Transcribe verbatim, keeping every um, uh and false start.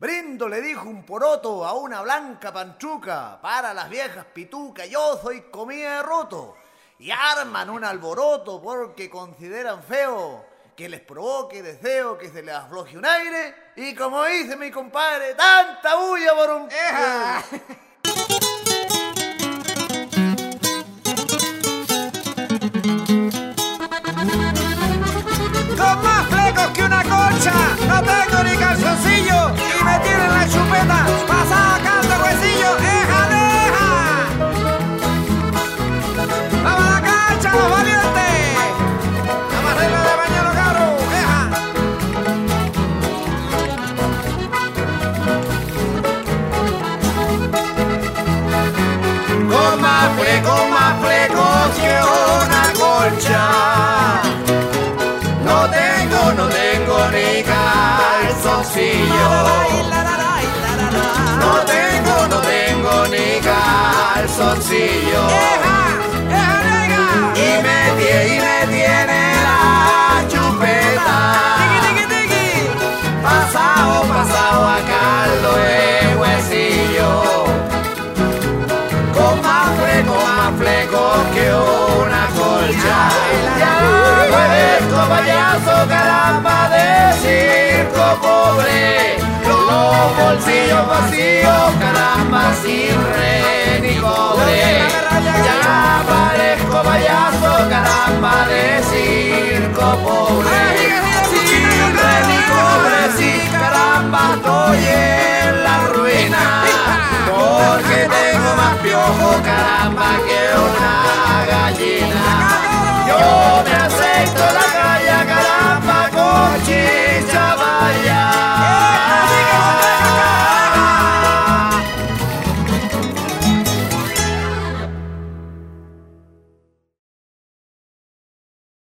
Brindo, le dijo un poroto a una blanca pantruca, para las viejas pitucas, yo soy comida de roto. Y arman un alboroto porque consideran feo que les provoque deseo que se les afloje un aire. Y como dice mi compadre, tanta bulla por un... ¡Eja! Con más flecos que una concha, no tengo ni calzoncillo y me tienen la chupeta pasada acá el huesillo. ¡Eja, deja! ¡Vamos a la cancha, los valientes! ¡Vamos a regla de baño, cabros! ¡Eja! Con más flecos, más flecos que una concha. No tengo, no tengo ni calzoncillo. No tengo, no tengo ni calzoncillo. Y me tiene, y me tiene la chupeta. Pasado, pasado a caldo de huesillo. Con más fleco, más fleco que una colcha. Parezco payaso, caramba, de circo pobre. Los bolsillos vacíos, caramba, sin re ni cobre. Ya parezco payaso, caramba, de circo pobre. Sin re ni cobre, sí, caramba, estoy